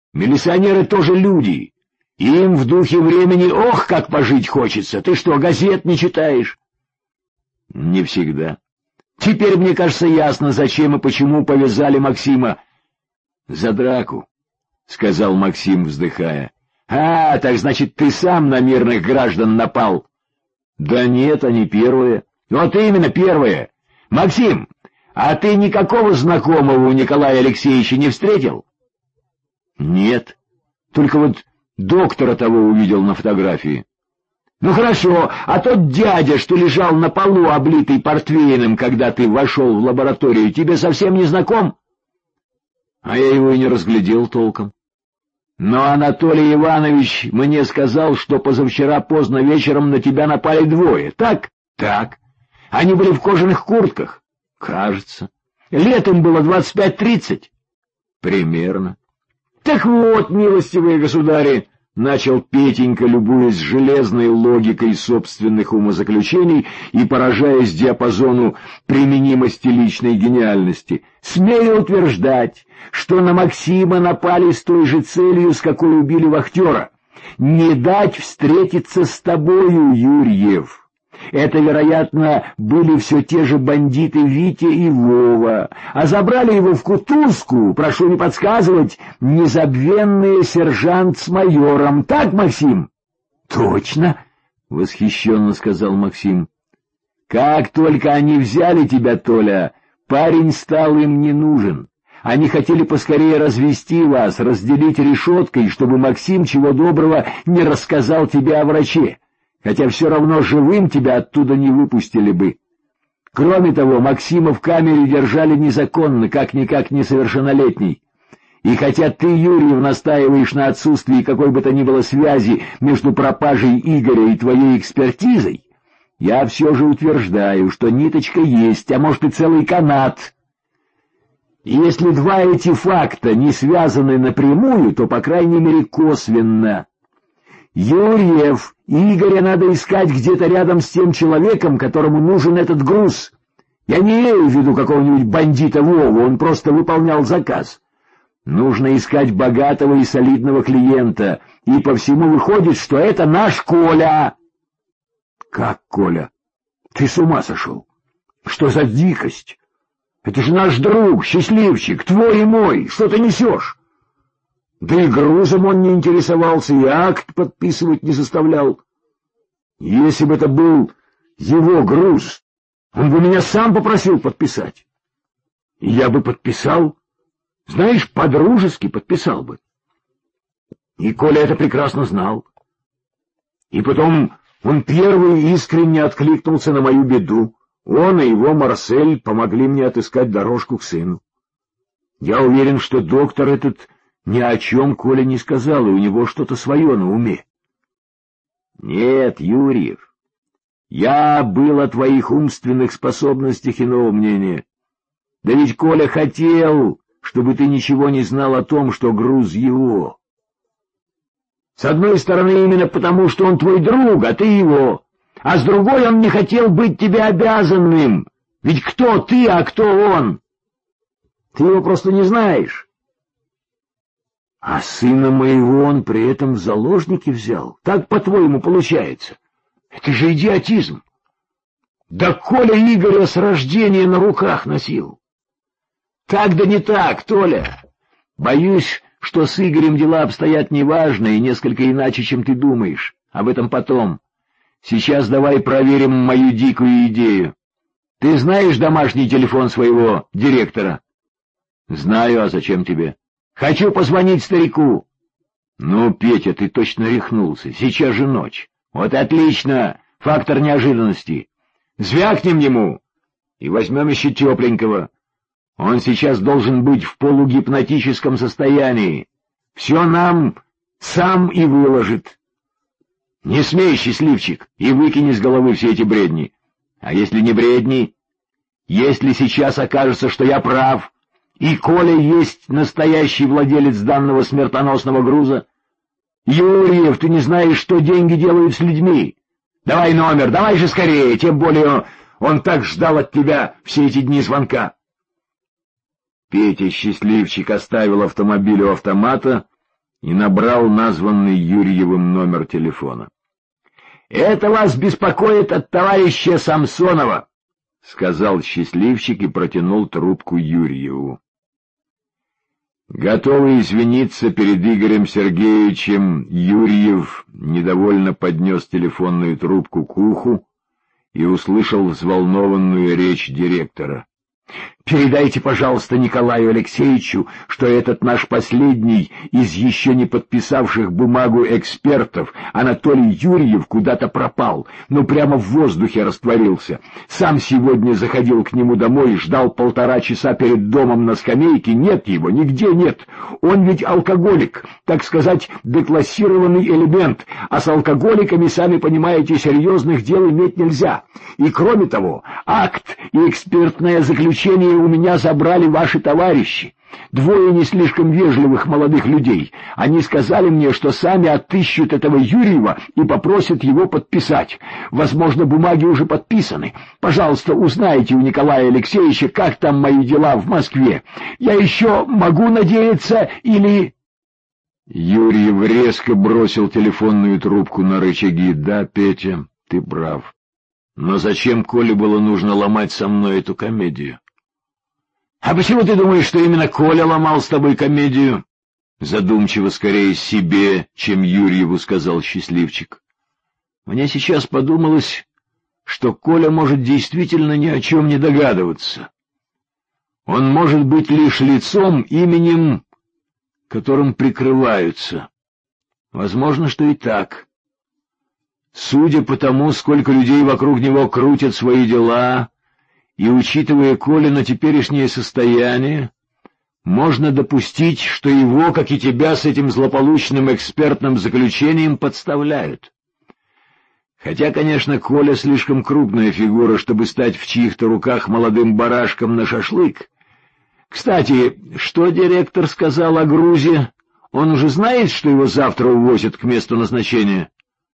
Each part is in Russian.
Милиционеры тоже люди. Им в духе времени ох, как пожить хочется. Ты что, газет не читаешь? Не всегда. Теперь мне кажется ясно, зачем и почему повязали Максима. За драку, — сказал Максим, вздыхая. А, так значит, ты сам на мирных граждан напал? Да нет, они первые. Вот именно первые. Максим, а ты никакого знакомого у Николая Алексеевича не встретил? Нет, только вот доктора того увидел на фотографии. Ну хорошо, а тот дядя, что лежал на полу, облитый портвейном, когда ты вошел в лабораторию, тебе совсем не знаком? А я его и не разглядел толком. Но Анатолий Иванович мне сказал, что позавчера поздно вечером на тебя напали двое. Так? Так. Они были в кожаных куртках? Кажется. Летом было 25-30? Примерно. Так вот, милостивые государи, — начал Петенька, любуясь железной логикой собственных умозаключений и поражаясь диапазону применимости личной гениальности, — смею утверждать, что на Максима напали с той же целью, с какой убили вахтера — не дать встретиться с тобою, Юрьев. Это, вероятно, были все те же бандиты Витя и Вова, а забрали его в кутузку, прошу не подсказывать, незабвенные сержант с майором. Так, Максим? — Точно, — восхищенно сказал Максим. — Как только они взяли тебя, Толя, парень стал им не нужен. Они хотели поскорее развести вас, разделить решеткой, чтобы Максим чего доброго не рассказал тебе о враче. Хотя все равно живым тебя оттуда не выпустили бы. Кроме того, Максима в камере держали незаконно, как-никак несовершеннолетний. И хотя ты, Юрьев, настаиваешь на отсутствии какой бы то ни было связи между пропажей Игоря и твоей экспертизой, я все же утверждаю, что ниточка есть, а может и целый канат. И если два эти факта не связаны напрямую, то, по крайней мере, косвенно. Юрьев, Игоря надо искать где-то рядом с тем человеком, которому нужен этот груз. Я не имею в виду какого-нибудь бандита Вову, он просто выполнял заказ. Нужно искать богатого и солидного клиента, и по всему выходит, что это наш Коля. Как Коля? Ты с ума сошел? Что за дикость? Это же наш друг, счастливчик, твой и мой, что ты несешь? Да и грузом он не интересовался, и акт подписывать не заставлял. Если бы это был его груз, он бы меня сам попросил подписать. И я бы подписал, знаешь, по-дружески подписал бы. И Коля это прекрасно знал. И потом он первый искренне откликнулся на мою беду. Он и его Марсель помогли мне отыскать дорожку к сыну. Я уверен, что доктор этот ни о чем Коля не сказал, и у него что-то свое на уме. Нет, Юрьев, я был о твоих умственных способностях иного мнения. Да ведь Коля хотел, чтобы ты ничего не знал о том, что груз его. С одной стороны, именно потому, что он твой друг, а ты его, а с другой он не хотел быть тебе обязанным. Ведь кто ты, а кто он? Ты его просто не знаешь. А сына моего он при этом в заложники взял. Так, по-твоему, получается? Это же идиотизм. Да Коля Игоря с рождения на руках носил. Так да не так, Толя. Боюсь, что с Игорем дела обстоят неважно и несколько иначе, чем ты думаешь. Об этом потом. Сейчас давай проверим мою дикую идею. Ты знаешь домашний телефон своего директора? Знаю, а зачем тебе? Хочу позвонить старику. Ну, Петя, ты точно рехнулся. Сейчас же ночь. Вот отлично. Фактор неожиданности. Звякнем ему и возьмем еще тепленького. Он сейчас должен быть в полугипнотическом состоянии. Все нам сам и выложит. Не смей, счастливчик, и выкини с головы все эти бредни. А если не бредни? Если сейчас окажется, что я прав, и Коля есть настоящий владелец данного смертоносного груза? Юрьев, ты не знаешь, что деньги делают с людьми. Давай номер, давай же скорее, тем более он так ждал от тебя все эти дни звонка. Петя, счастливчик, оставил автомобиль у автомата и набрал названный Юрьевым номер телефона. «Это вас беспокоит от товарища Самсонова», — сказал счастливчик и протянул трубку Юрьеву. Готовый извиниться перед Игорем Сергеевичем, Юрьев недовольно поднес телефонную трубку к уху и услышал взволнованную речь директора. «Передайте, пожалуйста, Николаю Алексеевичу, что этот наш последний из еще не подписавших бумагу экспертов, Анатолий Юрьев, куда-то пропал, но прямо в воздухе растворился. Сам сегодня заходил к нему домой, ждал 1,5 часа перед домом на скамейке, нет его, нигде нет. Он ведь алкоголик, так сказать, деклассированный элемент, а с алкоголиками, сами понимаете, серьезных дел иметь нельзя. И кроме того, акт и экспертное заключение у меня забрали ваши товарищи, 2 не слишком вежливых молодых людей. Они сказали мне, что сами отыщут этого Юрьева и попросят его подписать. Возможно, бумаги уже подписаны. Пожалуйста, узнайте у Николая Алексеевича, как там мои дела в Москве. Я еще могу надеяться или...» Юрьев резко бросил телефонную трубку на рычаги. «Да, Петя, ты прав. Но зачем Коле было нужно ломать со мной эту комедию?» «А почему ты думаешь, что именно Коля ломал с тобой комедию?» Задумчиво скорее себе, чем Юрьеву, сказал счастливчик. «Мне сейчас подумалось, что Коля может действительно ни о чем не догадываться. Он может быть лишь лицом, именем, которым прикрываются. Возможно, что и так. Судя по тому, сколько людей вокруг него крутят свои дела, и учитывая Колина теперешнее состояние, можно допустить, что его, как и тебя, с этим злополучным экспертным заключением подставляют. Хотя, конечно, Коля слишком крупная фигура, чтобы стать в чьих-то руках молодым барашком на шашлык. Кстати, что директор сказал о грузе? Он уже знает, что его завтра увозят к месту назначения?»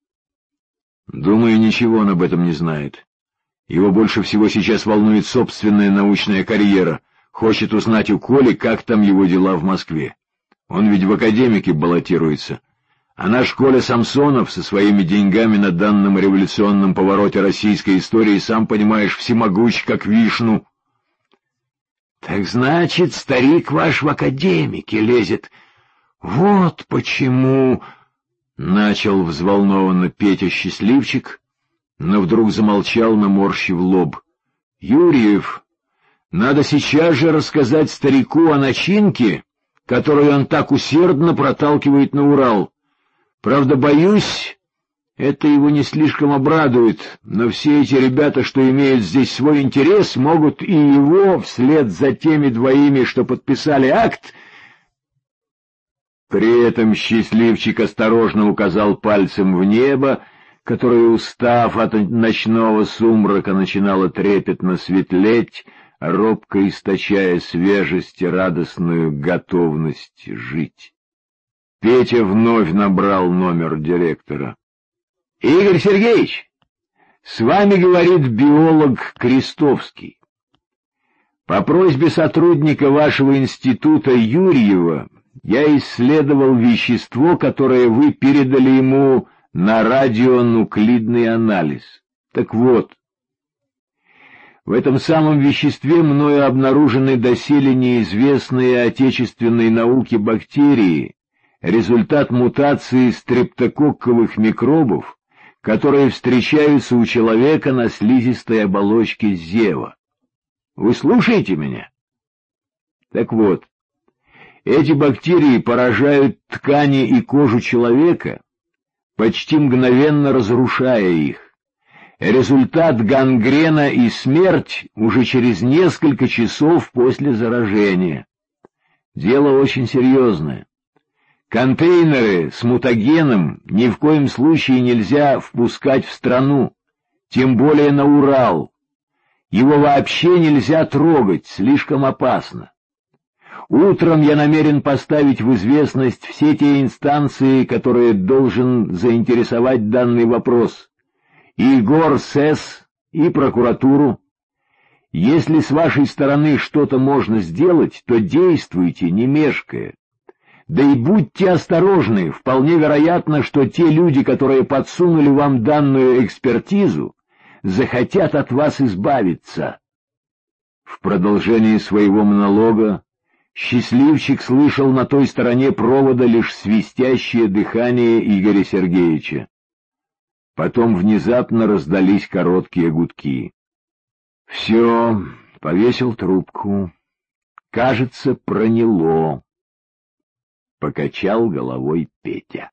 «Думаю, ничего он об этом не знает. Его больше всего сейчас волнует собственная научная карьера. Хочет узнать у Коли, как там его дела в Москве. Он ведь в академике баллотируется. А наш Коля Самсонов со своими деньгами на данном революционном повороте российской истории, сам понимаешь, всемогущ, как Вишну». «Так значит, старик ваш в академике лезет. Вот почему...» — начал взволнованно Петя Счастливчик, но вдруг замолчал, наморщив лоб. «Юрьев, надо сейчас же рассказать старику о начинке, которую он так усердно проталкивает на Урал. Правда, боюсь, это его не слишком обрадует, но все эти ребята, что имеют здесь свой интерес, могут и его, вслед за теми 2, что подписали акт...» При этом счастливчик осторожно указал пальцем в небо, которое, устав от ночного сумрака, начинало трепетно светлеть, робко источая свежесть и радостную готовность жить. Петя вновь набрал номер директора. «Игорь Сергеевич, с вами говорит биолог Крестовский. По просьбе сотрудника вашего института Юрьева я исследовал вещество, которое вы передали ему на радионуклидный анализ. Так вот, в этом самом веществе мною обнаружены доселе неизвестные отечественной науке бактерии, результат мутации стрептококковых микробов, которые встречаются у человека на слизистой оболочке зева. Вы слушаете меня? Так вот, эти бактерии поражают ткани и кожу человека, почти мгновенно разрушая их. Результат — гангрена и смерть уже через несколько часов после заражения. Дело очень серьезное. Контейнеры с мутагеном ни в коем случае нельзя впускать в страну, тем более на Урал. Его вообще нельзя трогать, слишком опасно. Утром я намерен поставить в известность все те инстанции, которые должен заинтересовать данный вопрос, и ГОРСЭС, и прокуратуру. Если с вашей стороны что-то можно сделать, то действуйте, не мешкая. Да и будьте осторожны, вполне вероятно, что те люди, которые подсунули вам данную экспертизу, захотят от вас избавиться. В продолжении своего монолога счастливчик слышал на той стороне провода лишь свистящее дыхание Игоря Сергеевича. Потом внезапно раздались короткие гудки. Все, повесил трубку. Кажется, проняло. Покачал головой Петя.